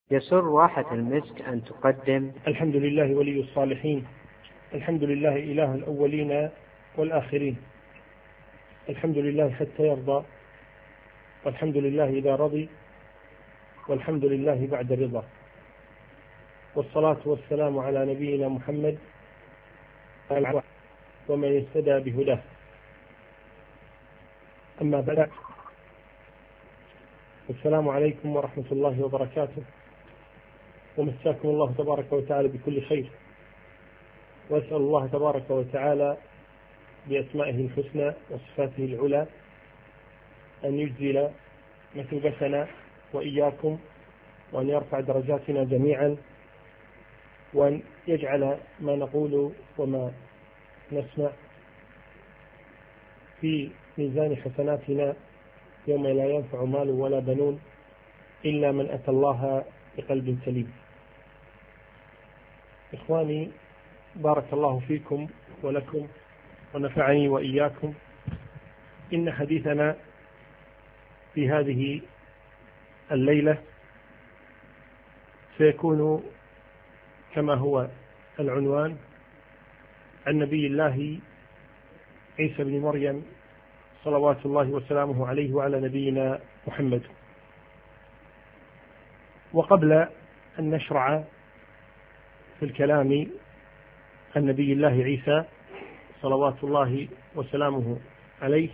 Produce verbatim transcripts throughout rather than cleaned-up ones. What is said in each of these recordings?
يسر واحة المسك أن تقدم. الحمد لله ولي الصالحين، الحمد لله إله الأولين والآخرين، الحمد لله حتى يرضى، والحمد لله إذا رضي، والحمد لله بعد رضا، والصلاة والسلام على نبينا محمد ومن اهتدى بهداه. أما بعد، السلام عليكم ورحمة الله وبركاته، ومساكم الله تبارك وتعالى بكل خير، وأسأل الله تبارك وتعالى بأسمائه الحسنى وصفاته العلى أن يجزل مثوبتنا وإياكم، وأن يرفع درجاتنا جميعا، وأن يجعل ما نقول وما نسمع في ميزان حسناتنا يوم لا ينفع مال ولا بنون إلا من أتى الله بقلب سليم. إخواني، بارك الله فيكم ولكم ونفعني وإياكم. إن حديثنا في هذه الليلة سيكون كما هو العنوان عن نبي الله عيسى بن مريم صلوات الله وسلامه عليه وعلى نبينا محمد. وقبل أن نشرع في الكلام عن نبي الله عيسى صلوات الله وسلامه عليه،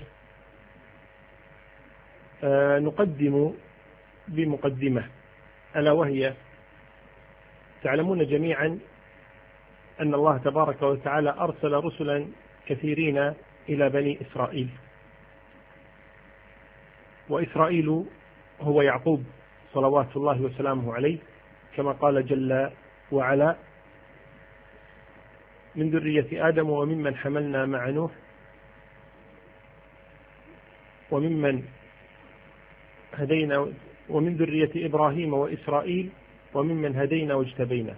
آه نقدم بمقدمة، ألا وهي: تعلمون جميعا أن الله تبارك وتعالى أرسل رسلا كثيرين إلى بني إسرائيل، وإسرائيل هو يعقوب صلوات الله وسلامه عليه، كما قال جل وعلا: من ذرية آدم وممن حملنا مع نوح وممن هدينا ومن ذرية إبراهيم وإسرائيل وممن هدينا واجتبينا.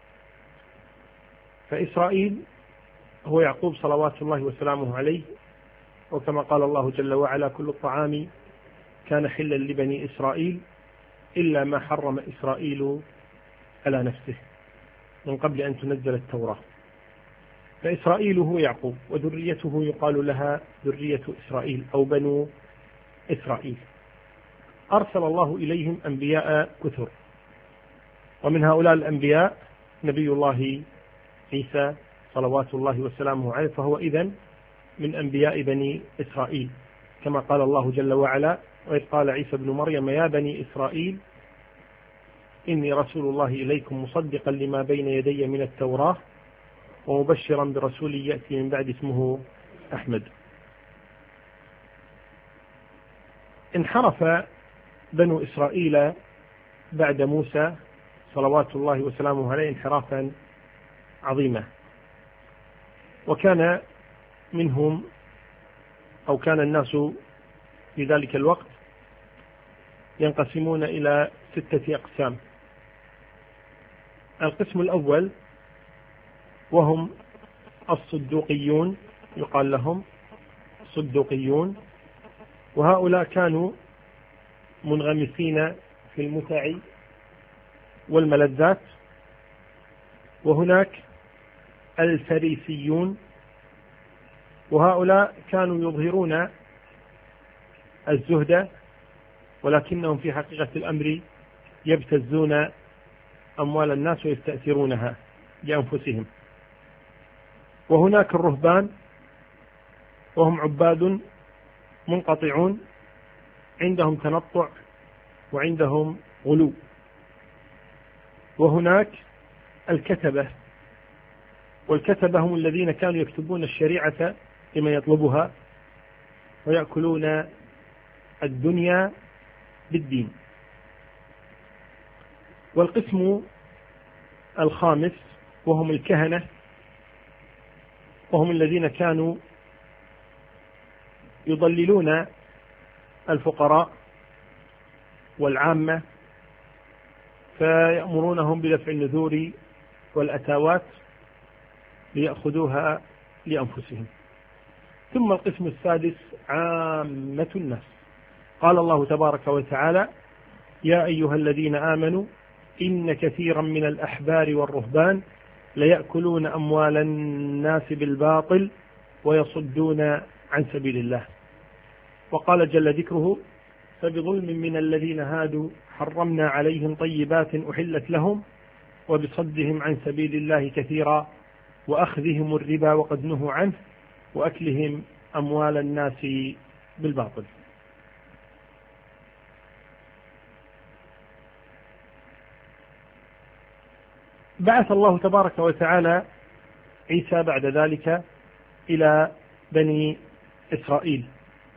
فإسرائيل هو يعقوب صلوات الله وسلامه عليه، وكما قال الله جل وعلا: كل الطعام كان حلا لبني إسرائيل إلا ما حرم إسرائيل على نفسه من قبل أن تنزل التوراة. فإسرائيل هو يعقوب، وذريته يقال لها ذرية إسرائيل أو بنو إسرائيل. أرسل الله إليهم أنبياء كثر، ومن هؤلاء الأنبياء نبي الله عيسى صلوات الله وسلامه عليه، فهو إذن من أنبياء بني إسرائيل، كما قال الله جل وعلا: وإذ قال عيسى بن مريم يا بني إسرائيل إني رسول الله إليكم مصدقا لما بين يدي من التوراة ومبشرا برسول يأتي من بعد اسمه أحمد. انحرف بنو إسرائيل بعد موسى صلوات الله وسلامه عليه انحرافا عظيما، وكان منهم أو كان الناس في ذلك الوقت ينقسمون إلى ستة أقسام. القسم الأول وهم الصدوقيون، يقال لهم صدوقيون، وهؤلاء كانوا منغمسين في المتع والملذات. وهناك الفريسيون، وهؤلاء كانوا يظهرون الزهد، ولكنهم في حقيقة الأمر يبتزون أموال الناس ويستأثرونها لأنفسهم. وهناك الرهبان، وهم عباد منقطعون، عندهم تنطع وعندهم غلو. وهناك الكتبة، والكتبة هم الذين كانوا يكتبون الشريعة لمن يطلبها ويأكلون الدنيا بالدين. والقسم الخامس وهم الكهنة، وهم الذين كانوا يضللون الفقراء والعامة، فيأمرونهم بدفع النذور والأتاوات ليأخذوها لأنفسهم. ثم القسم السادس عامة الناس. قال الله تبارك وتعالى: يا أيها الذين آمنوا إن كثيرا من الأحبار والرهبان ليأكلون أموال الناس بالباطل ويصدون عن سبيل الله. وقال جل ذكره فبظلم من الذين هادوا حرمنا عليهم طيبات أحلت لهم وبصدهم عن سبيل الله كثيرا وأخذهم الربا وقد نهوا عنه وأكلهم أموال الناس بالباطل. بعث الله تبارك وتعالى عيسى بعد ذلك إلى بني إسرائيل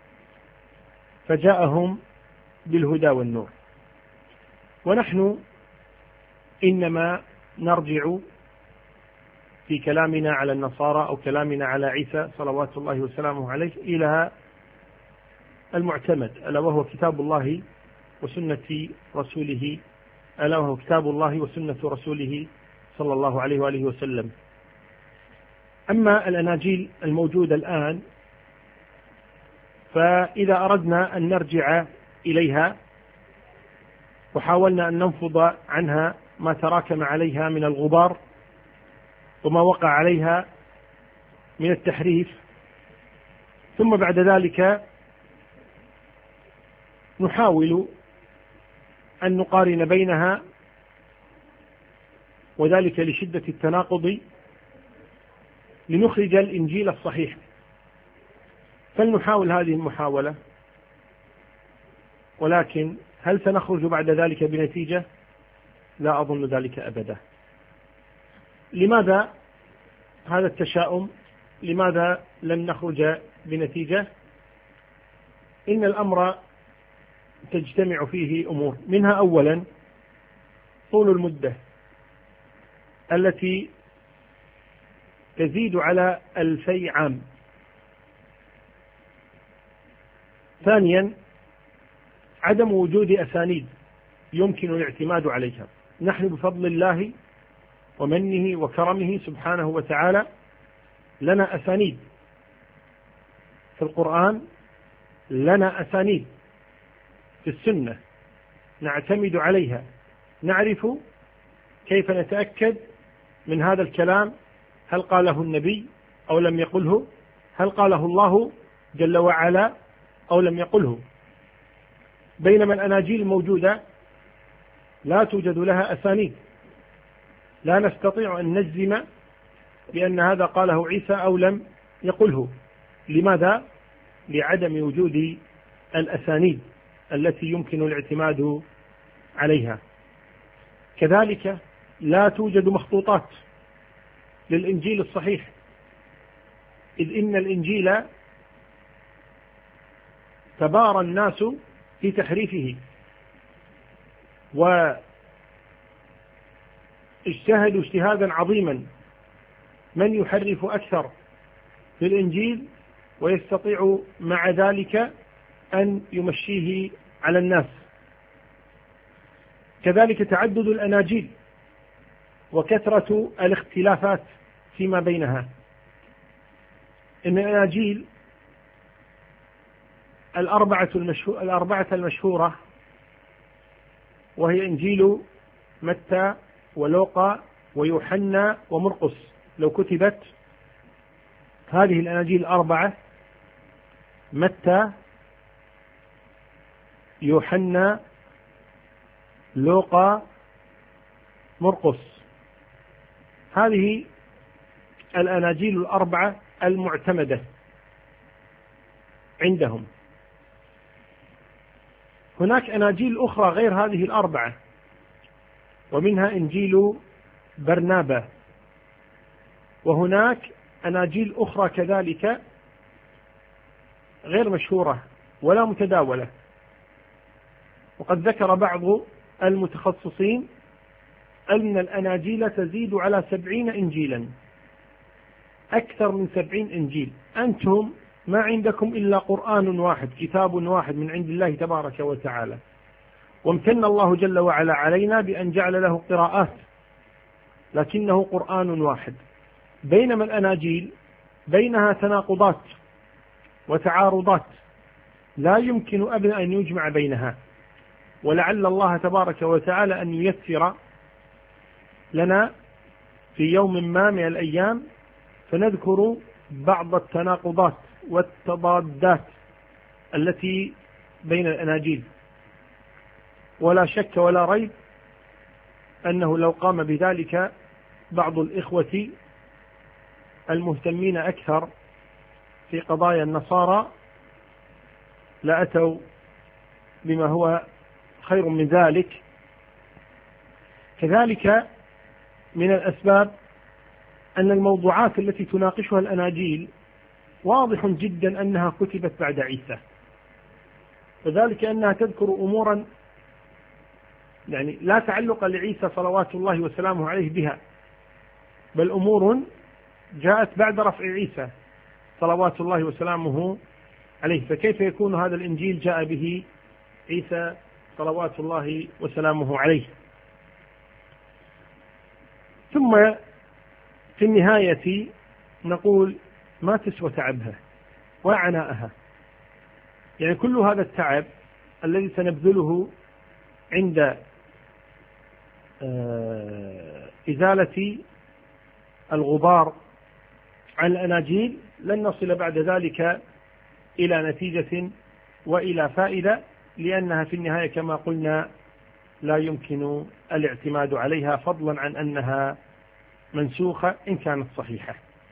فجاءهم بالهدى والنور، ونحن إنما نرجع في كلامنا على النصارى أو كلامنا على عيسى صلوات الله وسلامه عليه إلى المعتمد، ألا وهو كتاب الله وسنة رسوله ألا وهو كتاب الله وسنة رسوله صلى الله عليه وآله وسلم. أما الأناجيل الموجودة الآن فإذا أردنا أن نرجع إليها وحاولنا أن ننفض عنها ما تراكم عليها من الغبار وما وقع عليها من التحريف، ثم بعد ذلك نحاول أن نقارن بينها، وذلك لشدة التناقض، لنخرج الإنجيل الصحيح. فلنحاول هذه المحاولة، ولكن هل سنخرج بعد ذلك بنتيجة؟ لا أظن ذلك أبدا. لماذا هذا التشاؤم؟ لماذا لم نخرج بنتيجة؟ إن الأمر تجتمع فيه أمور، منها أولا طول المدة التي تزيد على ألفي عام. ثانيا عدم وجود أسانيد يمكن الاعتماد عليها. نحن بفضل الله ومنه وكرمه سبحانه وتعالى لنا أسانيد في القرآن، لنا أسانيد في السنة نعتمد عليها، نعرف كيف نتأكد من هذا الكلام، هل قاله النبي أو لم يقله، هل قاله الله جل وعلا أو لم يقله. بينما الأناجيل الموجودة لا توجد لها أسانيد، لا نستطيع أن نجزم بأن هذا قاله عيسى أو لم يقله. لماذا؟ لعدم وجود الأسانيد التي يمكن الاعتماد عليها. كذلك لا توجد مخطوطات للإنجيل الصحيح، إذ إن الإنجيل تبارى الناس في تحريفه واجتهدوا اجتهادا عظيما، من يحرف أكثر في الإنجيل ويستطيع مع ذلك أن يمشيه على الناس. كذلك تعدد الأناجيل وكثرة الاختلافات فيما بينها. إن الأناجيل الأربعة المشهورة, الأربعة المشهورة وهي إنجيل متى ولوقا ويوحنا ومرقس، لو كتبت هذه الأناجيل الأربعة متى يوحنا لوقا مرقس، هذه الأناجيل الأربعة المعتمدة عندهم. هناك أناجيل أخرى غير هذه الأربعة، ومنها إنجيل برنابا، وهناك أناجيل أخرى كذلك غير مشهورة ولا متداولة. وقد ذكر بعض المتخصصين أن الأناجيل تزيد على سبعين إنجيلا، أكثر من سبعين إنجيل. أنتم ما عندكم إلا قرآن واحد، كتاب واحد من عند الله تبارك وتعالى، وامتن الله جل وعلا علينا بأن جعل له قراءات، لكنه قرآن واحد. بينما الأناجيل بينها تناقضات وتعارضات لا يمكن أبدا أن يجمع بينها، ولعل الله تبارك وتعالى أن ييسر لنا في يوم ما من الأيام فنذكر بعض التناقضات والتضادات التي بين الأناجيل، ولا شك ولا ريب أنه لو قام بذلك بعض الإخوة المهتمين أكثر في قضايا النصارى لأتوا بما هو خير من ذلك. كذلك من الأسباب أن الموضوعات التي تناقشها الأناجيل واضح جدا أنها كتبت بعد عيسى، وذلك أنها تذكر أمورا يعني لا تعلق لعيسى صلوات الله وسلامه عليه بها، بل أمور جاءت بعد رفع عيسى صلوات الله وسلامه عليه، فكيف يكون هذا الإنجيل جاء به عيسى صلوات الله وسلامه عليه؟ ثم في النهاية نقول ما تسوى تعبها وعناءها، يعني كل هذا التعب الذي سنبذله عند إزالة الغبار عن الأناجيل لن نصل بعد ذلك إلى نتيجة وإلى فائدة، لأنها في النهاية كما قلنا لا يمكن الاعتماد عليها، فضلا عن أنها منسوخة إن كانت صحيحة.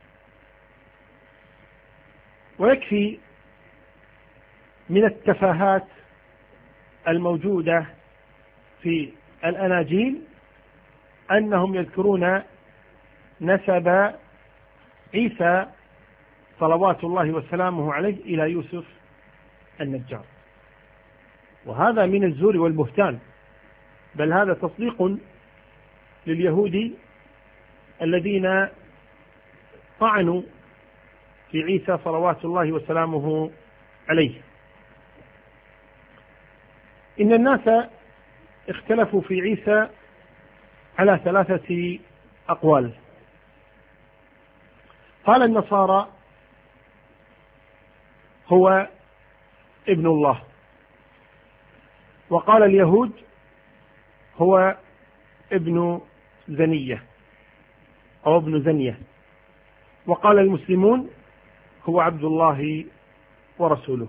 ويكفي من التفاهات الموجودة في الأناجيل أنهم يذكرون نسب عيسى صلوات الله وسلامه عليه إلى يوسف النجار، وهذا من الزور والبهتان، بل هذا تصديق لليهود الذين طعنوا في عيسى صلوات الله وسلامه عليه. إن الناس اختلفوا في عيسى على ثلاثة أقوال. قال النصارى هو ابن الله، وقال اليهود هو ابن زنية أو ابن زنية، وقال المسلمون هو عبد الله ورسوله.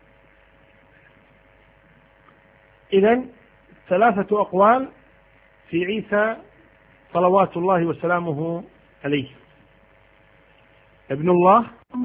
إذن ثلاثة أقوال في عيسى صلوات الله وسلامه عليه: ابن الله،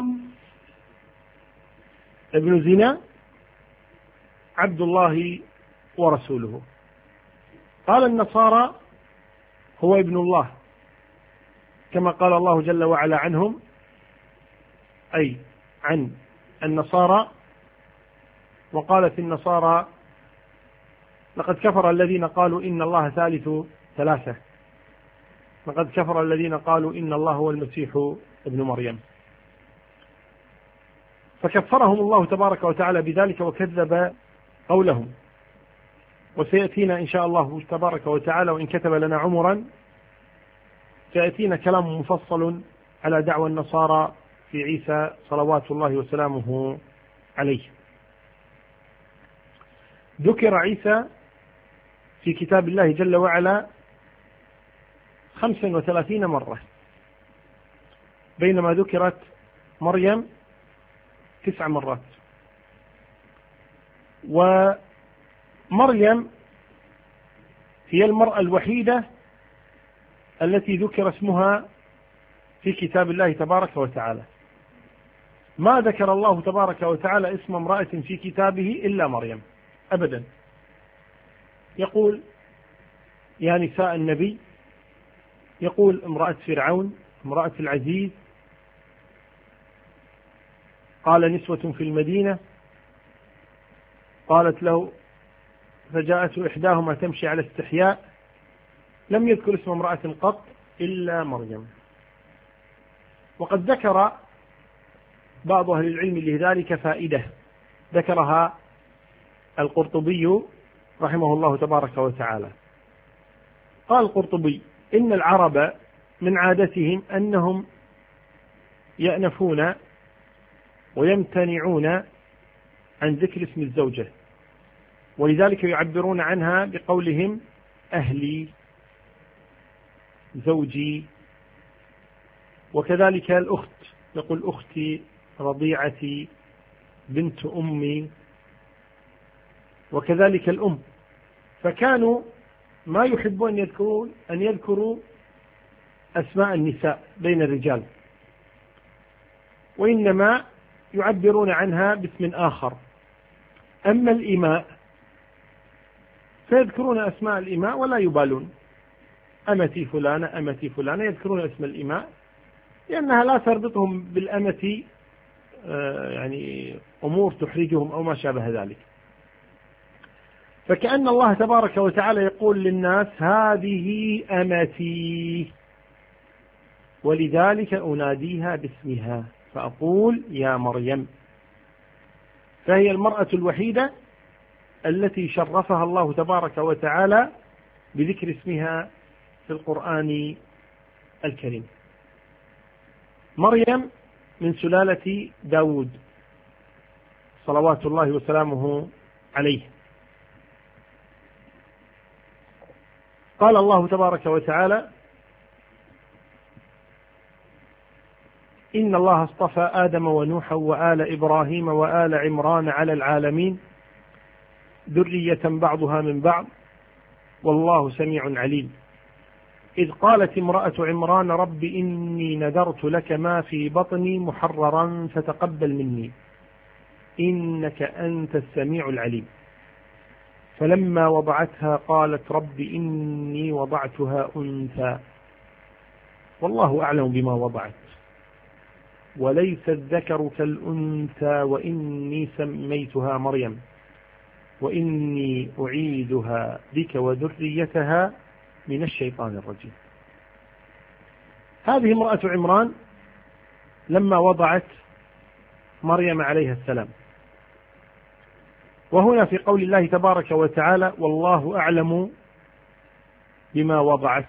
ابن زنا، عبد الله ورسوله. قال النصارى هو ابن الله كما قال الله جل وعلا عنهم، أي عن النصارى، وقالت النصارى لقد كفر الذين قالوا إن الله ثالث ثلاثة، لقد كفر الذين قالوا إن الله هو المسيح ابن مريم. فكفرهم الله تبارك وتعالى بذلك وكذب قولهم. وسيأتينا إن شاء الله تبارك وتعالى وإن كتب لنا عمرا سيأتينا كلام مفصل على دعوى النصارى في عيسى صلوات الله وسلامه عليه. ذكر عيسى في كتاب الله جل وعلا خمسا وثلاثين مرة، بينما ذكرت مريم تسع مرات. ومريم هي المرأة الوحيدة التي ذكر اسمها في كتاب الله تبارك وتعالى. ما ذكر الله تبارك وتعالى اسم امرأة في كتابه إلا مريم أبدا. يقول يا نساء النبي، يقول امرأة فرعون، امرأة العزيز، قال نسوة في المدينة، قالت له فجاءت إحداهما تمشي على استحياء. لم يذكر اسم امرأة قط إلا مريم. وقد ذكر بعض أهل العلم لذلك فائدة ذكرها القرطبي رحمه الله تبارك وتعالى. قال القرطبي إن العرب من عادتهم أنهم يأنفون ويمتنعون عن ذكر اسم الزوجة، ولذلك يعبرون عنها بقولهم أهلي. زوجي. وكذلك الأخت، يقول أختي، رضيعتي، بنت أمي، وكذلك الأم. فكانوا ما يحبون أن يذكروا أن يذكروا أسماء النساء بين الرجال، وإنما يعبرون عنها باسم آخر. أما الإماء فيذكرون أسماء الإماء ولا يبالون، أمتي فلانة أمتي فلانة، يذكرون اسم الإماء لأنها لا تربطهم بالأمة يعني أمور تحرجهم أو ما شابه ذلك. فكأن الله تبارك وتعالى يقول للناس هذه أمتي، ولذلك أناديها باسمها فأقول يا مريم. فهي المرأة الوحيدة التي شرفها الله تبارك وتعالى بذكر اسمها في القرآن الكريم. مريم من سلالة داود صلوات الله وسلامه عليه. قال الله تبارك وتعالى إن الله اصطفى آدم ونوحا وآل إبراهيم وآل عمران على العالمين ذرية بعضها من بعض والله سميع عليم. إذ قالت امرأة عمران رب إني نذرت لك ما في بطني محررا فتقبل مني إنك أنت السميع العليم. فلما وضعتها قالت رب إني وضعتها أنثى والله أعلم بما وضعت وليس الذكر كالأنثى وإني سميتها مريم وإني أعيدها بك وذريتها من الشيطان الرجيم. هذه امرأة عمران لما وضعت مريم عليها السلام. وهنا في قول الله تبارك وتعالى والله أعلم بما وضعت،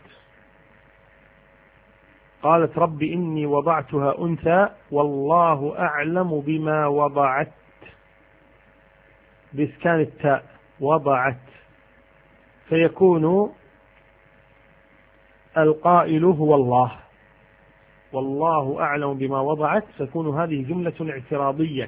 قالت رب إني وضعتها أنثى والله أعلم بما وضعت بإسكان التاء وضعت، فيكون القائل هو الله والله أعلم بما وضعت، تكون هذه جملة اعتراضية،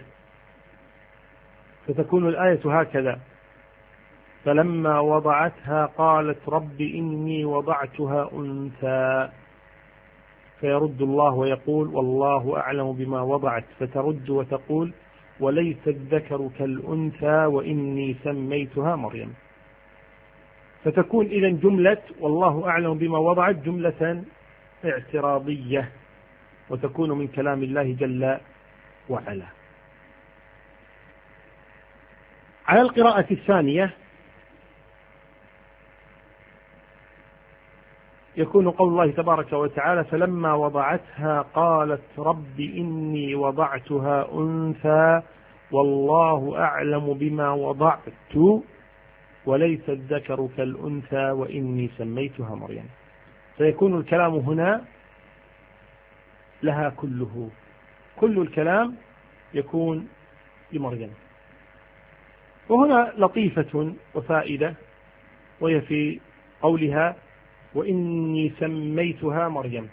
فتكون الآية هكذا فلما وضعتها قالت رب إني وضعتها أنثى، فيرد الله ويقول والله أعلم بما وضعت، فترد وتقول وليس الذكر كالأنثى وإني سميتها مريم. فتكون إذن جملة والله أعلم بما وضعت جملة اعتراضية، وتكون من كلام الله جل وعلا. على القراءة الثانية يكون قول الله تبارك وتعالى فلما وضعتها قالت رب إني وضعتها أنثى والله أعلم بما وضعت وليس الذكر كالأنثى وإني سميتها مريم. فيكون الكلام هنا لها كله، كل الكلام يكون لمريم. وهنا لطيفة وفائدة، وهي في قولها وإني سميتها مريم،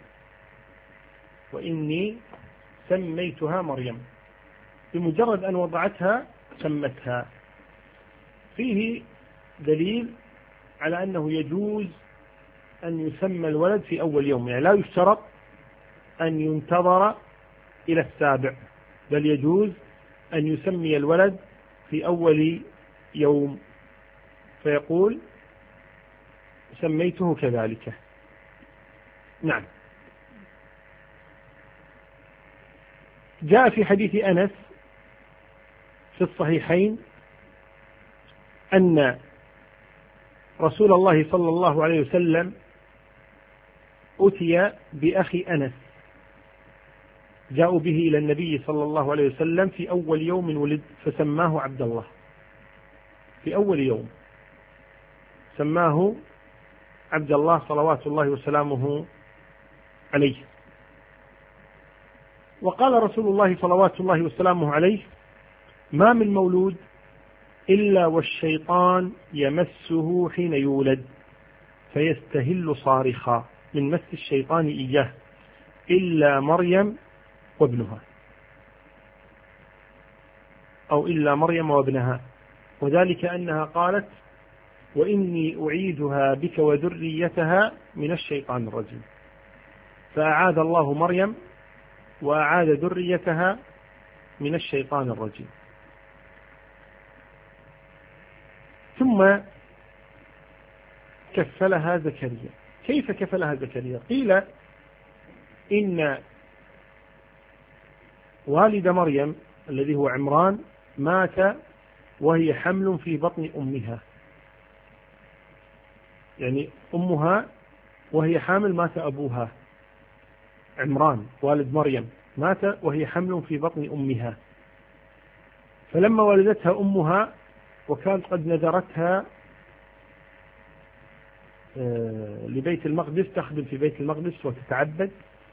وإني سميتها مريم، بمجرد أن وضعتها سمتها. فيه دليل على أنه يجوز أن يسمى الولد في أول يوم، يعني لا يشترط أن ينتظر إلى السابع، بل يجوز أن يسمي الولد في أول يوم، فيقول سميته كذلك. نعم. جاء في حديث أنس في الصحيحين أن رسول الله صلى الله عليه وسلم أتي بأخي أنس، جاءوا به إلى النبي صلى الله عليه وسلم في أول يوم ولد، فسماه عبد الله. في أول يوم سماه عبد الله صلوات الله وسلامه عليه. وقال رسول الله صلوات الله وسلامه عليه ما من مولود إلا والشيطان يمسه حين يولد فيستهل صارخا من مس الشيطان إياه إلا مريم وابنها، أو إلا مريم وابنها، وذلك أنها قالت وإني أعيدها بك وذريتها من الشيطان الرجيم، فأعاذ الله مريم وأعاد ذريتها من الشيطان الرجيم. ثم كفلها زكريا. كيف كفلها زكريا؟ قيل إن والد مريم الذي هو عمران مات وهي حمل في بطن أمها، يعني أمها وهي حامل مات أبوها. عمران والد مريم مات وهي حمل في بطن أمها، فلما ولدتها أمها وكانت قد نذرتها لبيت المقدس، تخدم في بيت المقدس وتتعبد،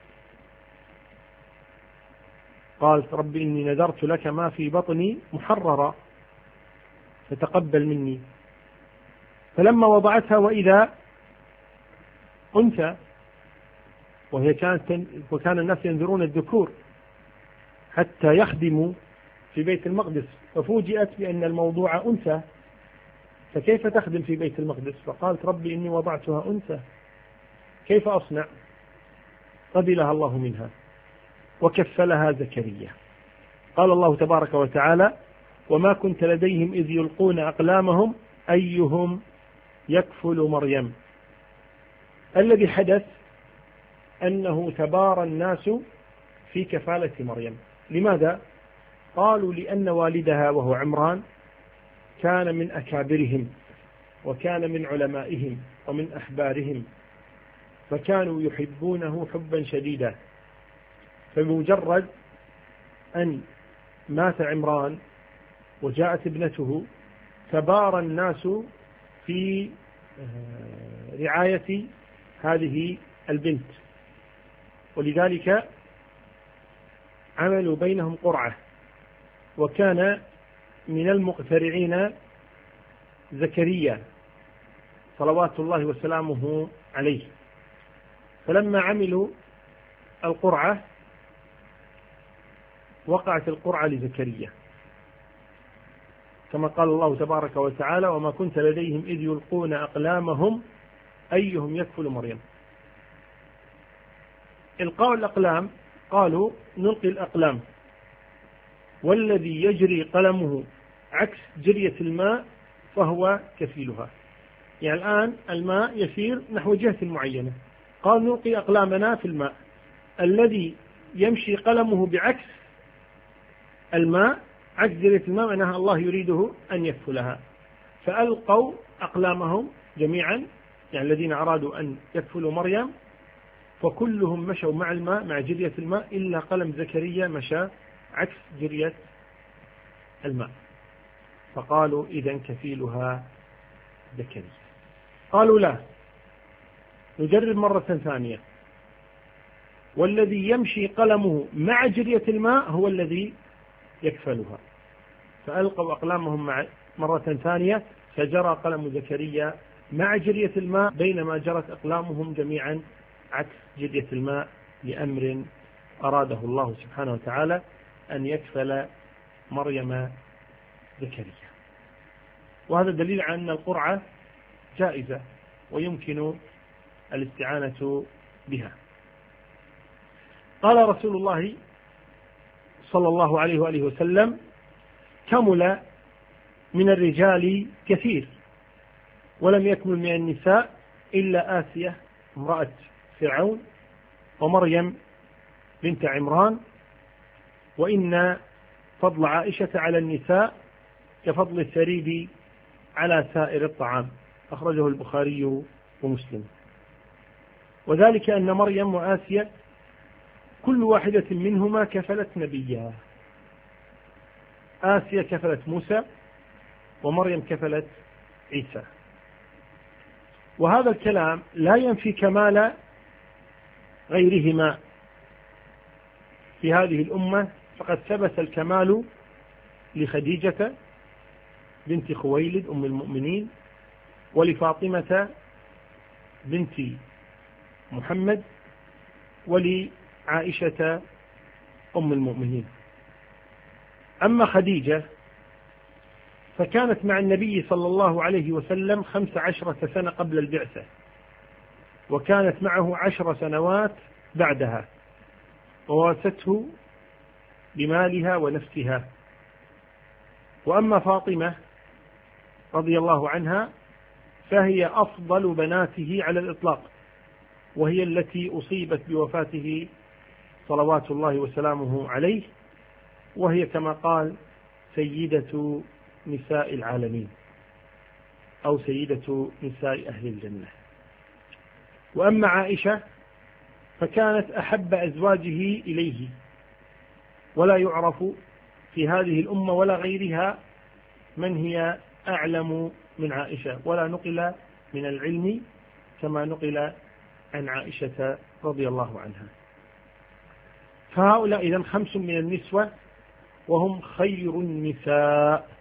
قالت رب إني نذرت لك ما في بطني محررا فتقبل مني. فلما وضعتها وإذا أنثى، وهي كانت وكان الناس ينذرون الذكور حتى يخدموا في بيت المقدس، ففوجئت بأن الموضوع أنثى، فكيف تخدم في بيت المقدس؟ فقالت ربي إني وضعتها أنثى كيف أصنع؟ قبلها الله منها وكفلها زكريا. قال الله تبارك وتعالى وما كنت لديهم إذ يلقون أقلامهم أيهم يكفل مريم. الذي حدث أنه تبارى الناس في كفالة مريم. لماذا؟ قالوا لأن والدها وهو عمران كان من أكابرهم وكان من علمائهم ومن أحبارهم، فكانوا يحبونه حبا شديدا، فبمجرد أن مات عمران وجاءت ابنته تبارى الناس في رعاية هذه البنت، ولذلك عملوا بينهم قرعة، وكان من المقترعين زكريا صلوات الله وسلامه عليه. فلما عملوا القرعة وقعت القرعة لزكريا، كما قال الله تبارك وتعالى وما كنت لديهم إذ يلقون أقلامهم أيهم يكفل مريم. إلقاء الأقلام قالوا نلقي الأقلام والذي يجري قلمه عكس جرية الماء فهو كفيلها. يعني الآن الماء يسير نحو جهة معينة، قال نلقي أقلامنا في الماء، الذي يمشي قلمه بعكس الماء عكس جرية الماء معناها الله يريده أن يكفلها، فألقوا أقلامهم جميعا، يعني الذين أرادوا أن يكفلوا مريم، فكلهم مشوا مع الماء مع جرية الماء إلا قلم زكريا مشى عكس جرية الماء، فقالوا إذن كفيلها زكريا. قالوا لا، نجرب مرة ثانية، والذي يمشي قلمه مع جرية الماء هو الذي يكفلها. فألقوا أقلامهم مع مرة ثانية فجرى قلم زكريا مع جرية الماء، بينما جرت أقلامهم جميعا عكس جرية الماء، لأمر أراده الله سبحانه وتعالى أن يكفل مريم زكريا. وهذا دليل على أن القرعة جائزة ويمكن الاستعانة بها. قال رسول الله صلى الله عليه وآله وسلم كمل من الرجال كثير ولم يكمل من النساء إلا آسية امرأة فرعون ومريم بنت عمران، وإن فضل عائشة على النساء كفضل الثريد على سائر الطعام، أخرجه البخاري ومسلم. وذلك أن مريم وآسية كل واحدة منهما كفلت نبيها، آسية كفلت موسى ومريم كفلت عيسى. وهذا الكلام لا ينفي كمال غيرهما في هذه الأمة، فقد ثبت الكمال لخديجة بنت خويلد أم المؤمنين، ولفاطمة بنت محمد ولعائشة أم المؤمنين. أما خديجة فكانت مع النبي صلى الله عليه وسلم خمس عشرة سنة قبل البعثة، وكانت معه عشر سنوات بعدها، وواسته بمالها ونفسها. وأما فاطمة رضي الله عنها فهي أفضل بناته على الإطلاق، وهي التي أصيبت بوفاته صلوات الله وسلامه عليه، وهي كما قال سيدة نساء العالمين أو سيدة نساء أهل الجنة. وأما عائشة فكانت أحب أزواجه إليه، ولا يعرف في هذه الأمة ولا غيرها من هي أعلم من عائشة، ولا نقل من العلم كما نقل عن عائشة رضي الله عنها. فهؤلاء إذن خمس من النسوة وهم خير النساء: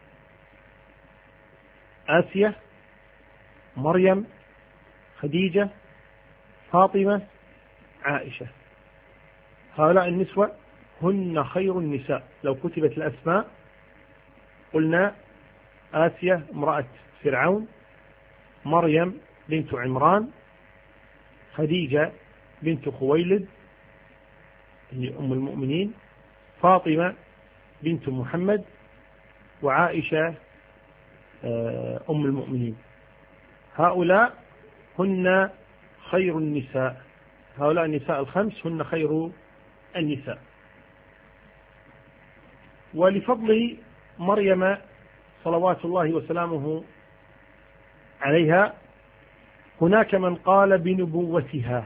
آسية، مريم، خديجة، فاطمة، عائشة. هؤلاء النسوة هن خير النساء. لو كتبت الأسماء قلنا آسية امرأة فرعون، مريم بنت عمران، خديجة بنت خويلد هي أم المؤمنين، فاطمة بنت محمد، وعائشة أم المؤمنين. هؤلاء هن خير النساء. هؤلاء النساء الخمس هن خير النساء. ولفضل مريم صلوات الله وسلامه عليها هناك من قال بنبوتها،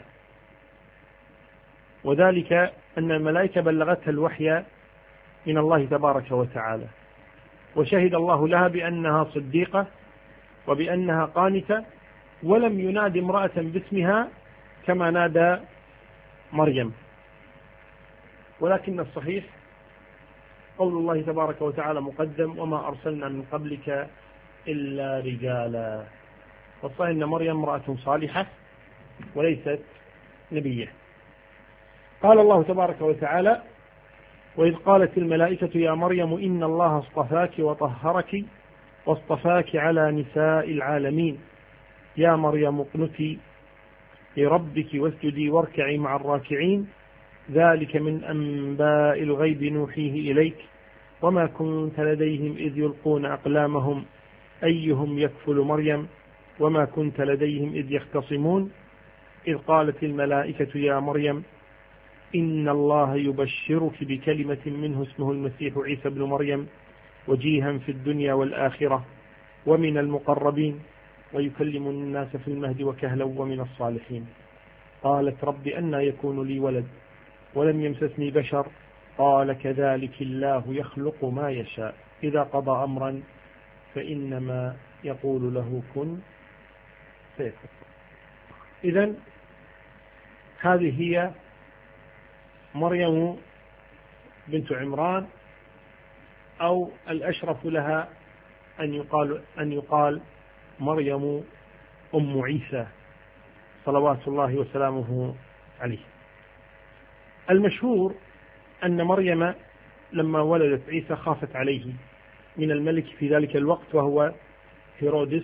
وذلك أن الملائكة بلغتها الوحي من الله تبارك وتعالى، وشهد الله لها بأنها صديقة وبأنها قانتة، ولم ينادي امرأة باسمها كما نادى مريم. ولكن الصحيح قول الله تبارك وتعالى مقدم: وما أرسلنا من قبلك إلا رجالا. والصحيح أن مريم امرأة صالحة وليست نبية. قال الله تبارك وتعالى: وإذ قالت الملائكة يا مريم إن الله اصطفاك وطهرك واصطفاك على نساء العالمين يا مريم اقنتي لربك واسجدي واركعي مع الراكعين ذلك من أنباء الغيب نوحيه إليك وما كنت لديهم إذ يلقون أقلامهم أيهم يكفل مريم وما كنت لديهم إذ يختصمون إذ قالت الملائكة يا مريم إن الله يبشرك بكلمة منه اسمه المسيح عيسى بن مريم وجيها في الدنيا والآخرة ومن المقربين ويكلم الناس في المهد وكهلا ومن الصالحين. قالت رب أنى يكون لي ولد ولم يمسسني بشر قال كذلك الله يخلق ما يشاء إذا قضى أمرا فإنما يقول له كن فيكون. إذن هذه هي مريم بنت عمران، أو الأشرف لها أن يقال, أن يقال مريم أم عيسى صلوات الله وسلامه عليه. المشهور أن مريم لما ولدت عيسى خافت عليه من الملك في ذلك الوقت وهو هيرودس.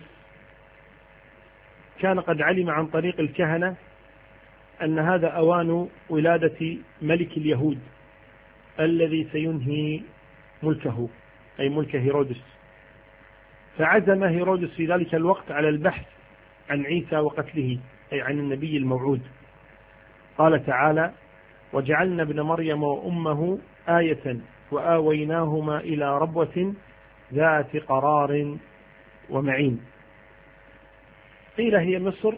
كان قد علم عن طريق الكهنة أن هذا أوان ولادة ملك اليهود الذي سينهي ملكه أي ملك هيرودس، فعزم هيرودس في ذلك الوقت على البحث عن عيسى وقتله أي عن النبي الموعود. قال تعالى وجعلنا ابن مريم وأمه آية وآويناهما إلى ربوة ذات قرار ومعين. قيل هي مصر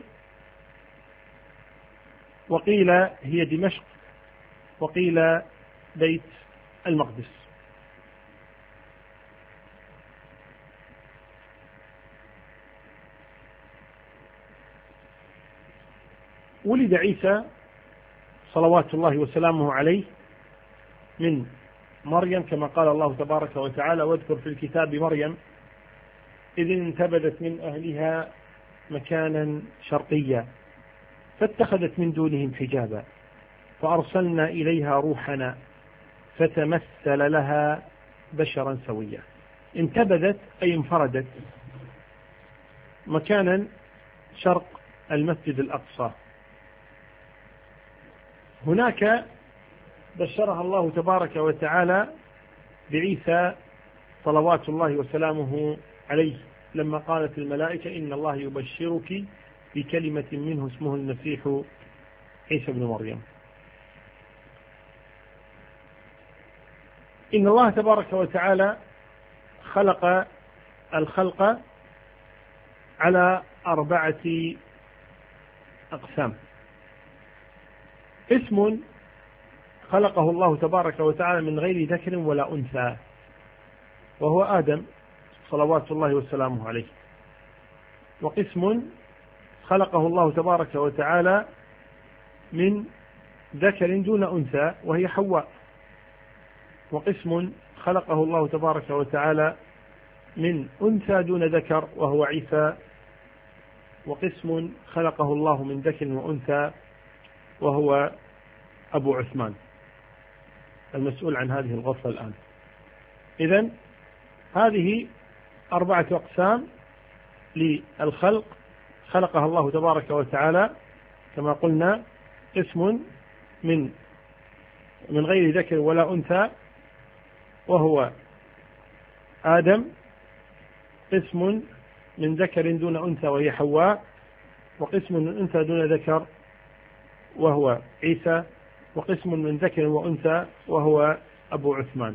وقيل هي دمشق وقيل بيت المقدس. ولد عيسى صلوات الله وسلامه عليه من مريم كما قال الله تبارك وتعالى واذكر في الكتاب مريم إذ انتبذت من أهلها مكانا شرقيا فاتخذت من دونهم حجابا فأرسلنا إليها روحنا فتمثل لها بشرا سويا. انتبذت أي انفردت مكانا شرق المسجد الأقصى. هناك بشرها الله تبارك وتعالى بعيسى صلوات الله وسلامه عليه لما قالت الملائكة إن الله يبشرك بكلمة منه اسمه المسيح عيسى بن مريم. إن الله تبارك وتعالى خلق الخلق على أربعة أقسام. اسم خلقه الله تبارك وتعالى من غير ذكر ولا أنثى وهو آدم صلوات الله وسلامه عليه. وقسم خلقه الله تبارك وتعالى من ذكر دون أنثى وهي حواء. وقسم خلقه الله تبارك وتعالى من أنثى دون ذكر وهو عيسى. وقسم خلقه الله من ذكر وأنثى وهو أبو عثمان المسؤول عن هذه الغرفة الآن. إذن هذه أربعة أقسام للخلق خلقها الله تبارك وتعالى كما قلنا. اسم من من غير ذكر ولا أنثى وهو آدم. قسم من ذكر دون أنثى وهي حواء. وقسم من أنثى دون ذكر وهو عيسى. وقسم من ذكر وأنثى وهو أبو عثمان.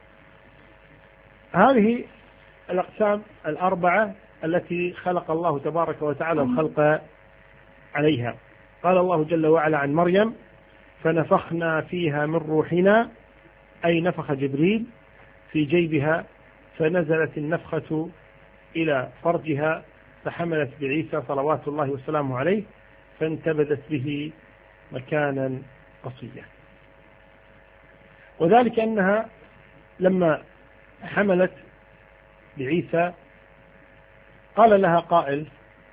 هذه الأقسام الأربعة التي خلق الله تبارك وتعالى الخلق عليها. قال الله جل وعلا عن مريم فنفخنا فيها من روحنا أي نفخ جبريل في جيبها فنزلت النفخة إلى فرجها فحملت بعيسى صلوات الله وسلامه عليه فانتبذت به مكانا قصيا. وذلك أنها لما حملت بعيسى قال لها قائل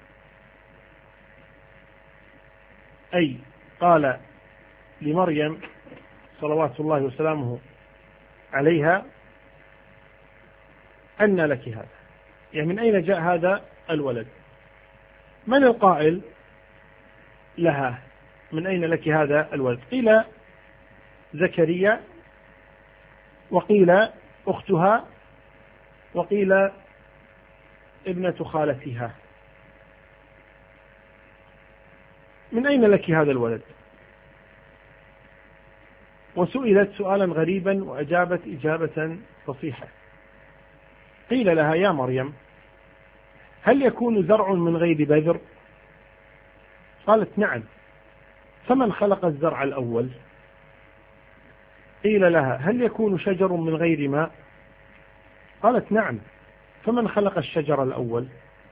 أي قال لمريم صلوات الله وسلامه عليها أن لك هذا، يعني من أين جاء هذا الولد؟ من القائل لها من أين لك هذا الولد؟ قيل زكريا وقيل أختها وقيل ابنة خالتها. من أين لك هذا الولد؟ وسئلت سؤالا غريبا وأجابت إجابة فصيحة. قيل لها يا مريم هل يكون زرع من غير بذر؟ قالت نعم. فمن خلق الزرع الأول؟ قيل لها هل يكون شجر من غير ماء؟ قالت نعم. فمن خلق الشجر الأول؟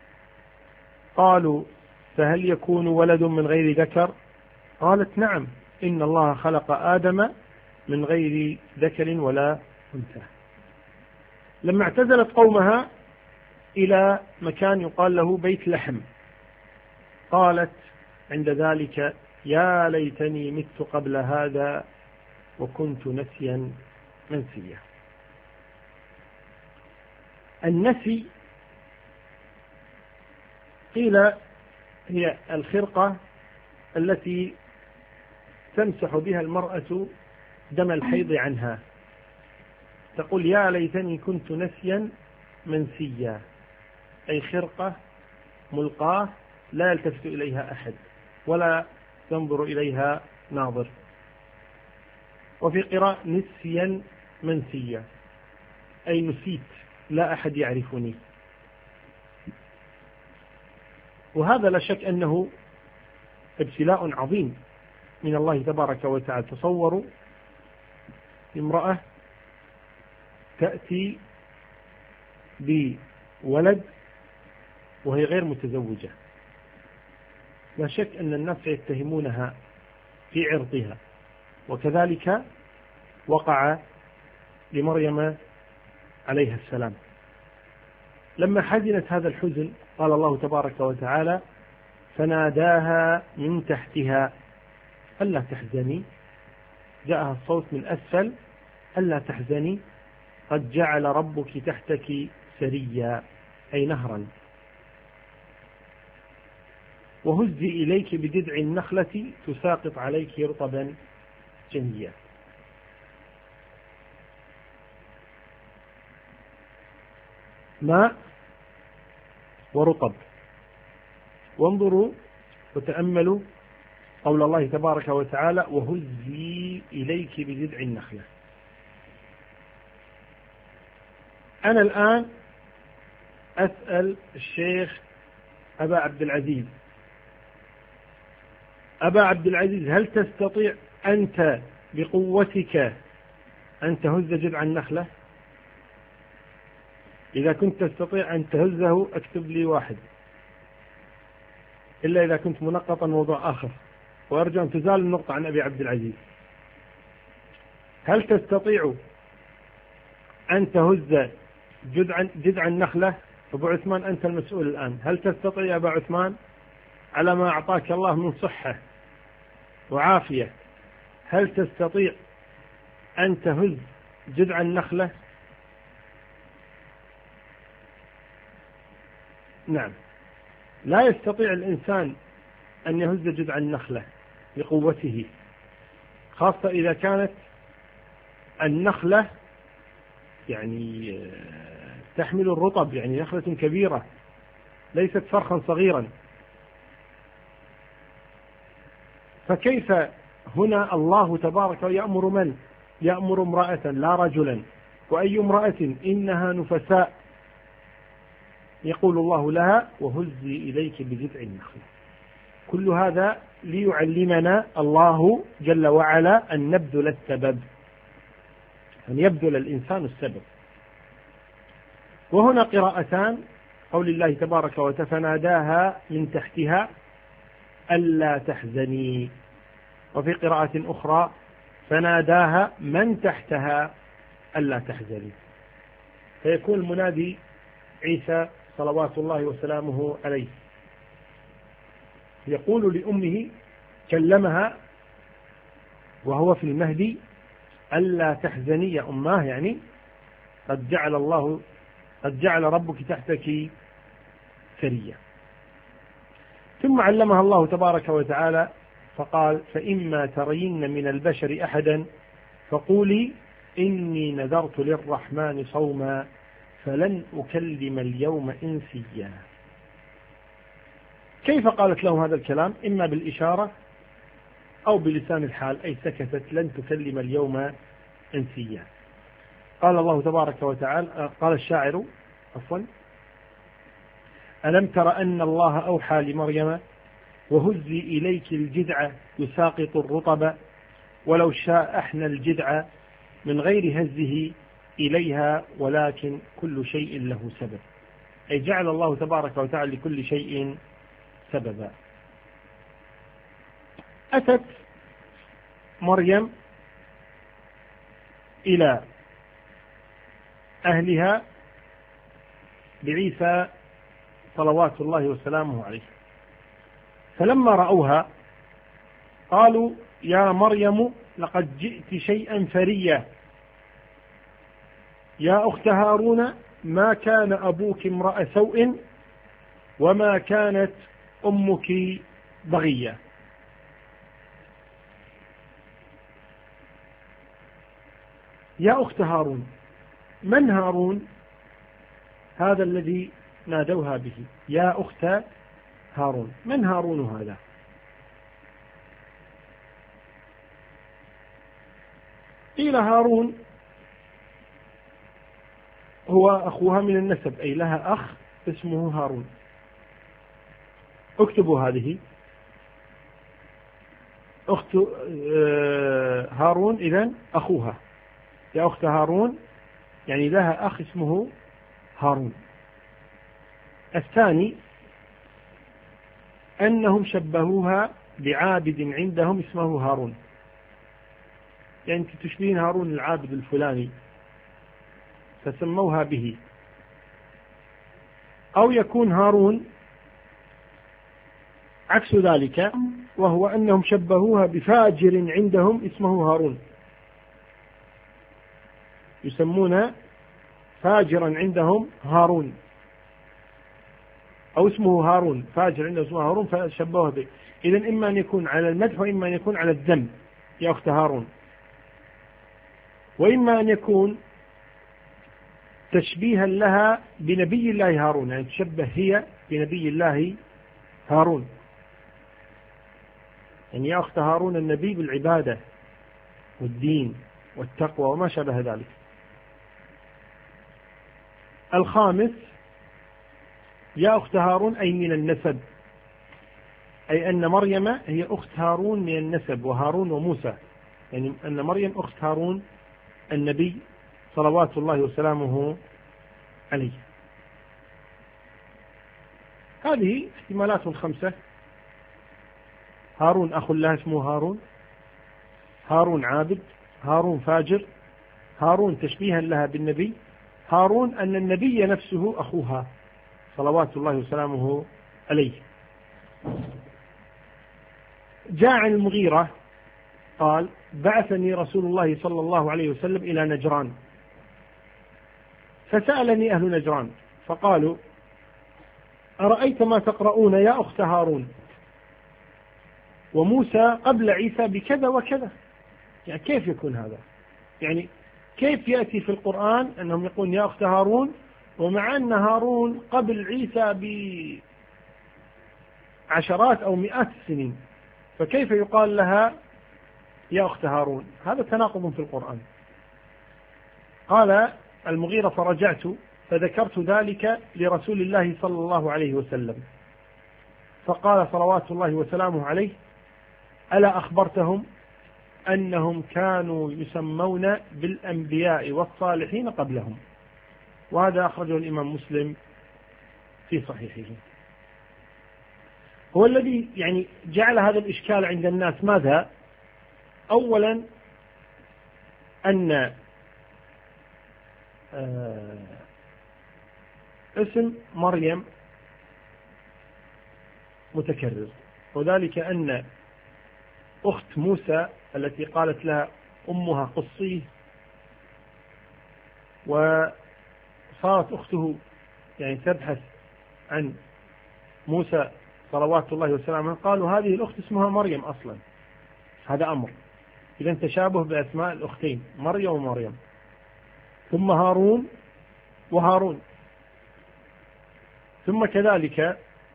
قالوا فهل يكون ولد من غير ذكر؟ قالت نعم إن الله خلق آدم من غير ذكر ولا أنثى. لما اعتزلت قومها إلى مكان يقال له بيت لحم قالت عند ذلك يا ليتني مت قبل هذا وكنت نسيا منسيا. النسي قيل هي الخرقة التي تمسح بها المرأة دم الحيض عنها. تقول يا ليتني كنت نسيا منسيا، أي خرقة ملقاة لا يلتفت إليها أحد ولا ينظر إليها ناظر. وفي قراءة نسيا منسيا أي نسيت لا أحد يعرفني. وهذا لا شك أنه ابتلاء عظيم من الله تبارك وتعالى. تصوروا امرأة تأتي بولد وهي غير متزوجة، لا شك أن الناس يتهمونها في عرضها، وكذلك وقع لمريم عليها السلام. لما حزنت هذا الحزن قال الله تبارك وتعالى فناداها من تحتها ألا تحزني، جاءها الصوت من أسفل ألا تحزني قد جعل ربك تحتك سريا أي نهرا، وهزي إليك بجذع النخلة تساقط عليك رطبا جنيا. ماء ورطب. وانظروا وتأملوا قول الله تبارك وتعالى وهزي إليك بجذع النخلة. أنا الآن أسأل الشيخ أبا عبد العزيز، أبا عبد العزيز هل تستطيع أنت بقوتك أن تهز جذع النخلة؟ إذا كنت تستطيع أن تهزه اكتب لي واحد، إلا إذا كنت منقطا موضوع آخر، وأرجو أن تزال النقطة عن أبي عبد العزيز. هل تستطيع أن تهز جذع جذع النخلة؟ أبو عثمان أنت المسؤول الآن، هل تستطيع يا أبا عثمان على ما أعطاك الله من صحة وعافية، هل تستطيع أن تهز جذع النخلة؟ نعم، لا يستطيع الإنسان أن يهز جذع النخلة بقوته، خاصة إذا كانت النخلة يعني تحمل الرطب، يعني نخلة كبيرة ليست فرخا صغيرا. فكيف هنا الله تبارك يأمر من؟ يأمر امرأة لا رجلا، وأي امرأة إنها نفساء، يقول الله لها وهزي إليك بجذع النخلة. كل هذا ليعلمنا الله جل وعلا أن نبذل السبب، أن يبذل الإنسان السبب. وهنا قراءتان، قول الله تبارك وتعالى فناداها من تحتها ألا تحزني، وفي قراءة أخرى فناداها من تحتها ألا تحزني، فيكون المنادي عيسى صلوات الله وسلامه عليه، يقول لأمه كلمها وهو في المهدي ألا تحزني يا أماه، يعني قد جعل الله قد جعل ربك تحتك سريا. ثم علمها الله تبارك وتعالى فقال فإما ترين من البشر أحدا فقولي إني نذرت للرحمن صوما فلن أكلم اليوم إنسيا. كيف قالت لهم هذا الكلام؟ إما بالإشارة أو بلسان الحال، أي سكتت لن تكلم اليوم إنسيا. قال الله تبارك وتعالى، قال الشاعر عفوا ألم تر أن الله أوحى لمريم وهزي إليك الجذع يساقط الرطب ولو شاء أحنى الجذع من غير هزه إليها ولكن كل شيء له سبب، أي جعل الله تبارك وتعالى لكل شيء سببا. أتت مريم إلى أهلها بعيسى صلوات الله وسلامه عليه، فلما رأوها قالوا يا مريم لقد جئت شيئا فريا، يا أخت هارون ما كان أبوك امرأ سوء وما كانت أمك بغية. يا أخت هارون، من هارون؟ هذا الذي نادوها به، يا أخت هارون. من هارون هذا؟ قيل هارون هو أخوها من النسب، أي لها أخ اسمه هارون. اكتبوا هذه أخت هارون، إذن أخوها، يا أخت هارون يعني لها أخ اسمه هارون. الثاني أنهم شبهوها بعابد عندهم اسمه هارون، يعني تشبهين هارون العابد الفلاني فسموها به. أو يكون هارون عكس ذلك، وهو أنهم شبهوها بفاجر عندهم اسمه هارون، يسمون فاجرا عندهم هارون، أو اسمه هارون، فاجر عنده اسمه هارون فشبهوها به. إذن إما أن يكون على المدح وإما أن يكون على الذم يا أخت هارون، وإما أن يكون تشبيها لها بنبي الله هارون، يعني تشبه هي بنبي الله هارون، يعني يا أخت هارون النبي بالعبادة والدين والتقوى وما شابه ذلك. الخامس يا أخت هارون أي من النسب، أي أن مريم هي أخت هارون من النسب، وهارون وموسى، يعني أن مريم أخت هارون النبي صلوات الله وسلامه عليه. هذه احتمالات خمسة. هارون أخ لها اسمه هارون، هارون عابد، هارون فاجر، هارون تشبيها لها بالنبي، هارون أن النبي نفسه أخوها صلوات الله وسلامه عليه. جاء عن المغيرة قال بعثني رسول الله صلى الله عليه وسلم إلى نجران، فسألني أهل نجران فقالوا أرأيت ما تقرؤون يا أخت هارون وموسى قبل عيسى بكذا وكذا. يعني كيف يكون هذا؟ يعني كيف يأتي في القرآن أنهم يقولون يا أخت هارون ومع أن هارون قبل عيسى بعشرات أو مئات السنين، فكيف يقال لها يا أخت هارون؟ هذا تناقض في القرآن. قال المغيرة فرجعت فذكرت ذلك لرسول الله صلى الله عليه وسلم، فقال صلوات الله وسلامه عليه ألا أخبرتهم أنهم كانوا يسمون بالأنبياء والصالحين قبلهم؟ وهذا أخرجه الإمام مسلم في صحيحه. هو الذي يعني جعل هذا الإشكال عند الناس ماذا؟ أولا أن آه اسم مريم متكرر، وذلك أن أخت موسى التي قالت لها أمها قصيه وصارت أخته يعني تبحث عن موسى صلوات الله وسلامه، قالوا هذه الأخت اسمها مريم أصلا. هذا أمر، إذا تشابه بأسماء الأختين مريم ومريم، ثم هارون وهارون، ثم كذلك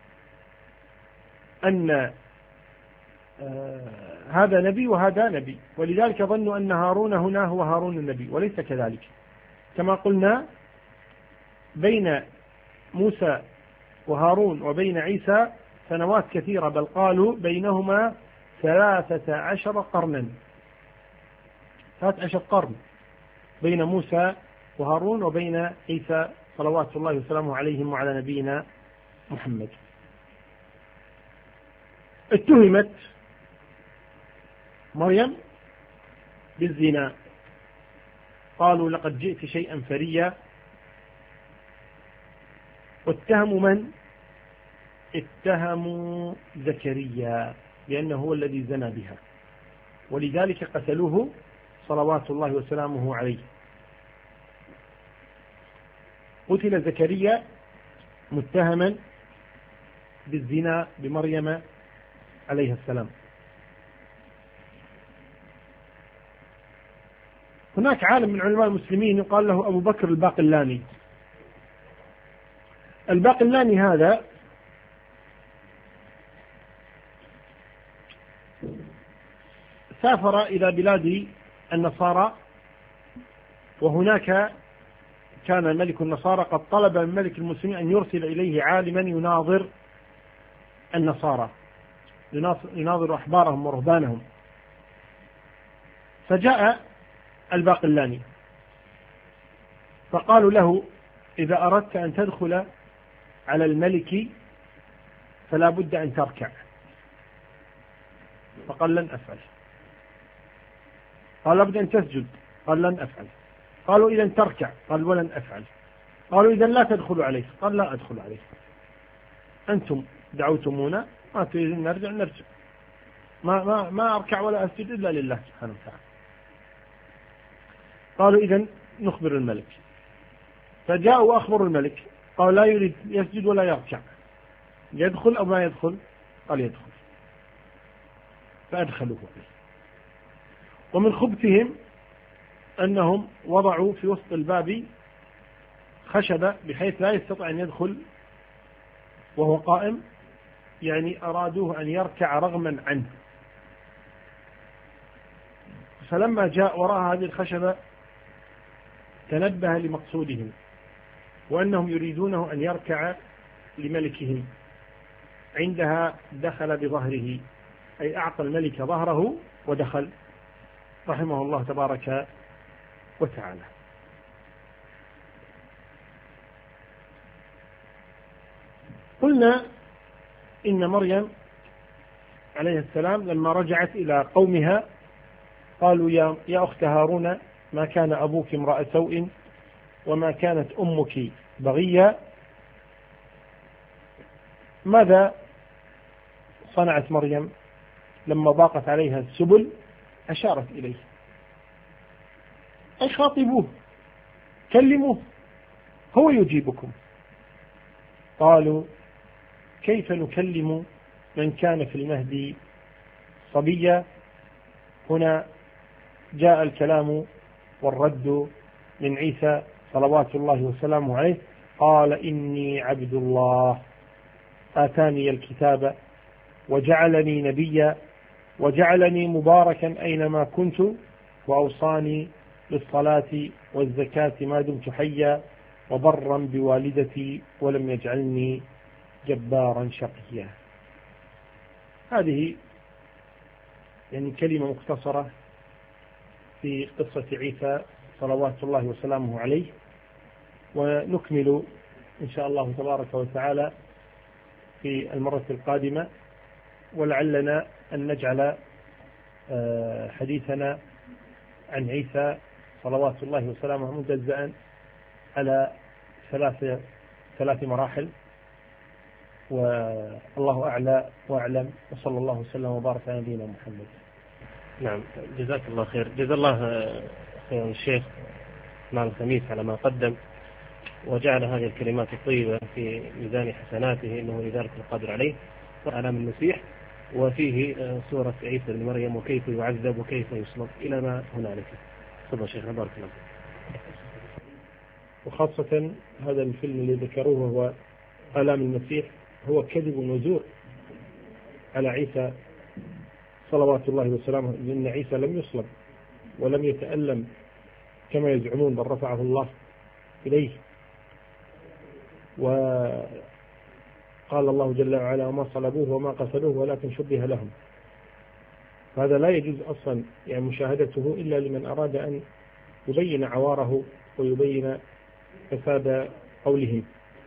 أن آه هذا نبي وهذا نبي، ولذلك ظنوا أن هارون هنا هو هارون النبي، وليس كذلك. كما قلنا بين موسى وهارون وبين عيسى سنوات كثيرة، بل قالوا بينهما ثلاثة عشر قرنا، ثلاثة عشر قرن بين موسى وهارون وبين عيسى صلوات الله وسلامه عليهم وعلى نبينا محمد. اتهمت مريم بالزنا، قالوا لقد جئت شيئا فريا، واتهموا من؟ اتهموا زكريا لأنه هو الذي زنى بها، ولذلك قتلوه صلوات الله وسلامه عليه. قتل زكريا متهما بالزنا بمريم عليه السلام. هناك عالم من علماء المسلمين يقال له أبو بكر الباقلاني. الباقلاني هذا سافر إلى بلاد النصارى، وهناك كان ملك النصارى قد طلب من ملك المسلمين أن يرسل إليه عالما يناظر النصارى، يناظر أحبارهم ورهبانهم. فجاء الباقلاني فقالوا له إذا أردت أن تدخل على الملك فلا بد أن تركع. فقال لن أفعل. قال لابد أن تسجد. قال لن أفعل. قالوا إذا تركع. قال ولن أفعل. قالوا إذا لا تدخل عليه. قال لا أدخل عليه. أنتم دعوتمونا ما تريد أن نرجع نرجع، ما, ما, ما أركع ولا أسجد إلا لله سبحانه وتعالى. قالوا إذن نخبر الملك، فجاءوا وأخبروا الملك، قال لا يريد يسجد ولا يركع، يدخل أو ما يدخل؟ قال يدخل، فأدخلوه عليه. ومن خبثهم أنهم وضعوا في وسط الباب خشبة بحيث لا يستطيع أن يدخل وهو قائم، يعني أرادوه أن يركع رغما عنه. فلما جاء وراء هذه الخشبة تنبه لمقصودهم، وأنهم يريدونه أن يركع لملكهم. عندها دخل بظهره، أي أعطى الملك ظهره ودخل رحمه الله تبارك وتعالى. قلنا إن مريم عليه السلام لما رجعت إلى قومها قالوا يا, يا أخت هارون ما كان أبوك امرأ سوء وما كانت أمك بغيا. ماذا صنعت مريم لما ضاقت عليها السبل؟ أشارت إليه، أي خاطبوه كلموه هو يجيبكم. قالوا كيف نكلم من كان في المهد صبيا. هنا جاء الكلام والرد من عيسى صلوات الله وسلامه عليه، قال إني عبد الله آتاني الكتاب وجعلني نبيا وجعلني مباركا أينما كنت وأوصاني بالصلاة والزكاة ما دمت حيا وبرا بوالدتي ولم يجعلني جبارا شقيا. هذه يعني كلمة مختصرة في قصة عيسى صلوات الله وسلامه عليه، ونكمل إن شاء الله تبارك وتعالى في المرة القادمة، ولعلنا أن نجعل حديثنا عن عيسى صلوات الله وسلامه مجزأ على ثلاث ثلاث مراحل، والله أعلى وأعلم، وصلى الله وسلم وبارك على نبينا محمد. نعم، جزاك الله خير. جزا الله خير الشيخ مع الخميس على ما قدم، وجعل هذه الكلمات الطيبة في ميزان حسناته إنه لذلك القادر عليه، وآلام المسيح، وفيه سورة عيسى بن مريم وكيف يعذب وكيف يصلب إلى ما هنالك. تفضل شيخنا بارك الله. وخاصة هذا الفيلم اللي ذكروه هو آلام المسيح هو كذب وزور على عيسى صلوات الله وسلامه، لأن عيسى لم يصلب ولم يتألم كما يزعمون، بل رفعه الله إليه. وقال الله جل وعلا وما صلبوه وما قتلوه ولكن شبه لهم. هذا لا يجوز أصلا يعني مشاهدته إلا لمن أراد أن يبين عواره ويبين فساد قولهم.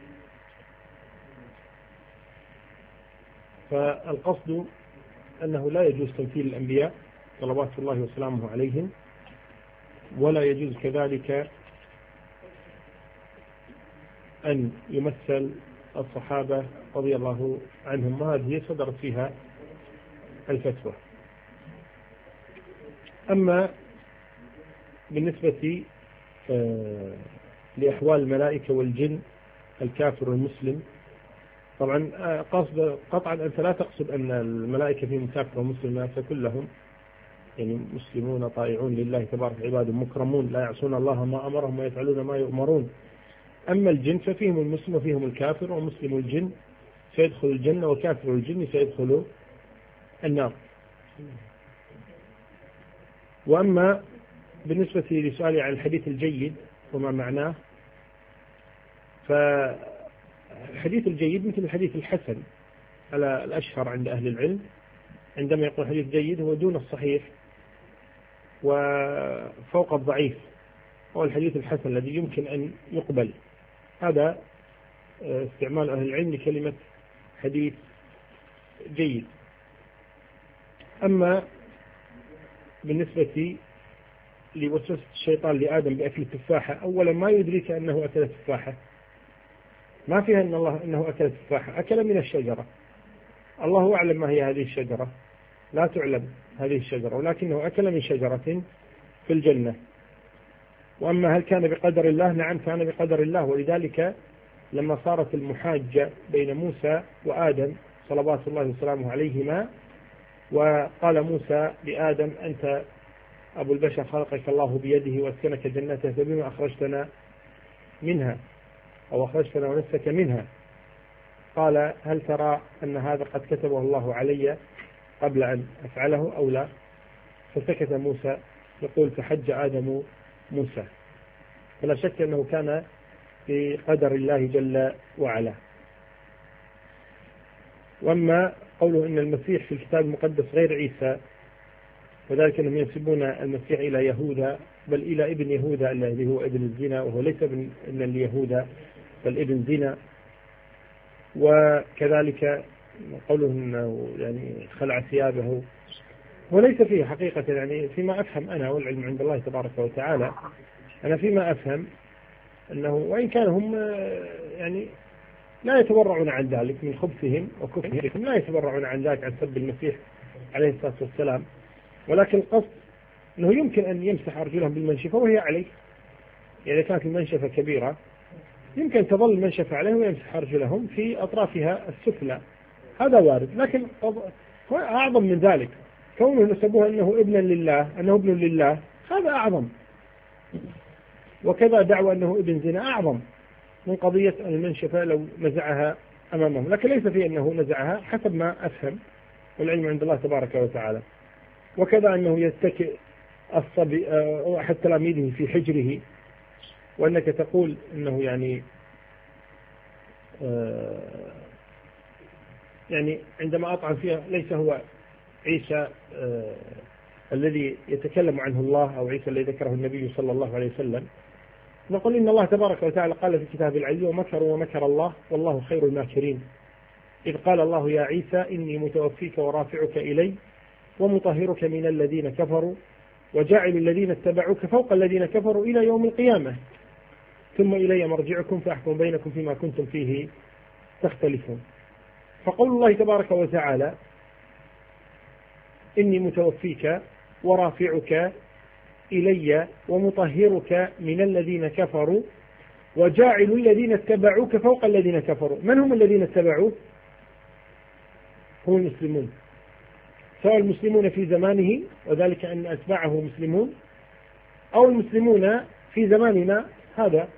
فالقصد أنه لا يجوز تمثيل الأنبياء صلوات الله وسلامه عليهم، ولا يجوز كذلك أن يمثل الصحابة رضي الله عنهم، وهذه صدرت فيها الفتوى. أما بالنسبة لأحوال الملائكة والجن الكافر والمسلم، طبعا قصد قطعا أنت لا تقصد أن الملائكة فيهم كافر ومسلم، فكلهم يعني مسلمون طائعون لله تبارك، عباد مكرمون لا يعصون الله ما أمرهم ويفعلون ما يؤمرون. أما الجن ففيهم المسلم وفيهم الكافر، ومسلم الجن سيدخل الجنة وكافر الجن سيدخل النار. وأما بالنسبة لسؤالي عن الحديث الجيد وما معناه، فالحديث الجيد مثل الحديث الحسن على الأشهر عند أهل العلم. عندما يقول حديث جيد هو دون الصحيح وفوق الضعيف، هو الحديث الحسن الذي يمكن أن يقبل. هذا استعمال أهل العلم لكلمة حديث جيد. أما بالنسبة لوسوسة الشيطان لآدم بأكل التفاحة، أولا ما يدرك أنه أكل التفاحة، ما فيها أن الله أنه أكل التفاحة، أكل من الشجرة. الله أعلم ما هي هذه الشجرة، لا تعلم هذه الشجرة، ولكنه أكل من شجرة في الجنة. وأما هل كان بقدر الله؟ نعم كان بقدر الله، ولذلك لما صارت المحاجة بين موسى وآدم صلوات الله وسلامه عليهما، وقال موسى لآدم أنت أبو البشر خلقك الله بيده وأسكنك جنته فبما أخرجتنا منها أو أخرجتنا ونفسك منها؟ قال هل ترى أن هذا قد كتبه الله علي قبل أن أفعله أو لا؟ فسكت موسى. يقول فحج آدم موسى. فلا شك أنه كان بقدر الله جل وعلا. وأما قوله إن المسيح في الكتاب المقدس غير عيسى، وذلك أنهم ينسبون المسيح إلى يهوذا، بل إلى ابن يهوذا الذي هو ابن الزنا، وهو ليس ابن ليهوذا بل ابن زنا. وكذلك قوله أنه يعني خلع ثيابه، وليس فيه حقيقة، يعني فيما أفهم أنا والعلم عند الله تبارك وتعالى، أنا فيما أفهم أنه وإن كان هم يعني لا يتبرعون عن ذلك من خبثهم وكفرهم، لا يتبرعون عن ذلك عن سب المسيح عليه الصلاة والسلام، ولكن القصد أنه يمكن أن يمسح أرجلهم بالمنشفة وهي عليه. يعني إذا كانت المنشفة كبيرة يمكن تظل المنشفة عليه ويمسح أرجلهم في أطرافها السفلى، هذا وارد. لكن أعظم من ذلك كونه نسبوه أنه ابنا لله، أنه ابن لله، هذا أعظم. وكذا دعوى أنه ابن زنا أعظم من قضية أن المنشفة لو نزعها أمامهم، لكن ليس في أنه نزعها حسب ما أفهم، والعلم عند الله تبارك وتعالى. وكذا أنه يتكئ الصبي أحد تلاميذه في حجره، وأنك تقول أنه يعني آه يعني عندما أطعن فيها ليس هو عيسى آه الذي يتكلم عنه الله أو عيسى الذي ذكره النبي صلى الله عليه وسلم، نقول إن الله تبارك وتعالى قال في كتاب العزيز ومكروا ومكر الله والله خير الماكرين، إذ قال الله يا عيسى إني متوفيك ورافعك إلي ومطهرك من الذين كفروا وجاعل الذين اتبعوك فوق الذين كفروا إلى يوم القيامة ثم إلي مرجعكم فأحكم بينكم فيما كنتم فيه تختلفون. فقول الله تبارك وتعالى إني متوفيك ورافعك إلي ومطهرك من الذين كفروا وجاعل الذين اتبعوك فوق الذين كفروا. من هم الذين اتبعوه؟ هم المسلمون، سواء المسلمون في زمانه وذلك أن أتباعه مسلمون، أو المسلمون في زماننا هذا.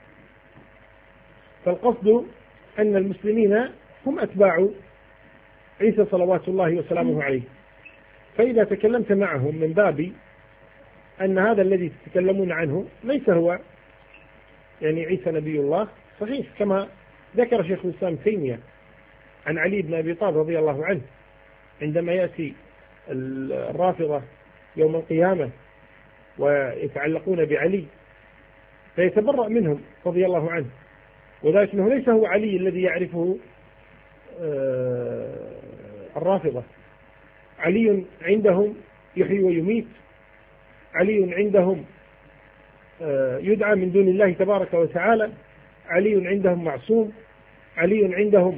فالقصد أن المسلمين هم أتباع عيسى صلوات الله وسلامه عليه. فإذا تكلمت معهم من باب أن هذا الذي تتكلمون عنه ليس هو يعني عيسى نبي الله، صحيح كما ذكر شيخ الإسلام تيمية عن علي بن أبي طالب رضي الله عنه عندما يأتي الرافضة يوم القيامة ويتعلقون بعلي فيتبرأ منهم رضي الله عنه، وذلك أنه ليس هو علي الذي يعرفه الرافضة. علي عندهم يحيي ويميت، علي عندهم يدعى من دون الله تبارك وتعالى، علي عندهم معصوم، علي عندهم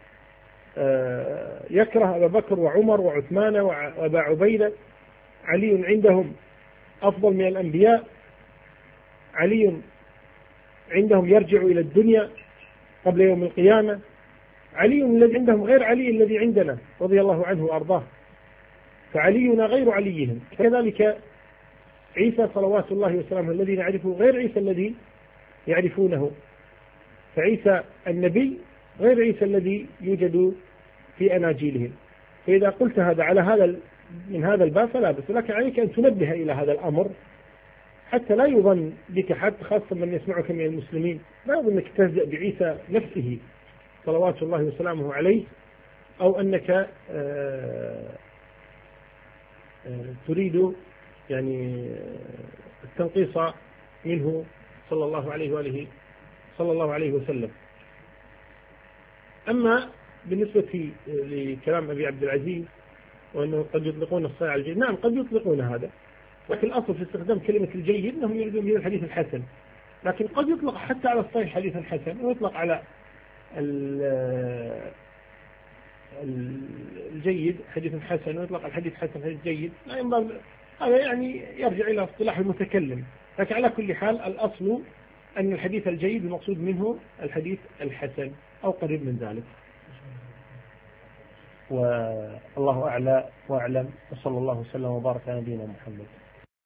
يكره أبا بكر وعمر وعثمان وأبا عبيدة، علي عندهم أفضل من الأنبياء، علي عندهم يرجع إلى الدنيا قبل يوم القيامة، علي الذي عندهم غير علي الذي عندنا رضي الله عنه وأرضاه، فعلينا غير عليهم. كذلك عيسى صلوات الله وسلامه الذي نعرفه غير عيسى الذي يعرفونه، فعيسى النبي غير عيسى الذي يوجد في أناجيلهم. فإذا قلت هذا على هذا من هذا الباب فلا بأس، لكن عليك أن تنبه إلى هذا الأمر حتى لا يظن بك حد، خاصة من يسمعك من المسلمين، لا يظن أنك تهزأ بعيسى نفسه صلوات الله وسلامه عليه، أو أنك تريد يعني التنقيص منه صلى الله عليه وآله صلى الله عليه وسلم. أما بالنسبة لكلام أبي عبد العزيز وأنه قد يطلقون الصحيح على الجيد، نعم قد يطلقون هذا، لكن الأصل في استخدام كلمة الجيد أنهم يريدون به الحديث الحسن، لكن قد يطلق حتى على الصحيح حديث الحسن، ويطلق على الجيد حديث حسن ويطلق الحديث حسن حديث جيد، لا ينبغي، هذا يعني يرجع إلى اصطلاح المتكلم. لكن على كل حال الأصل أن الحديث الجيد المقصود منه الحديث الحسن أو قريب من ذلك. والله أعلى وأعلم، وصلى الله وسلم وبارك على نبينا محمد.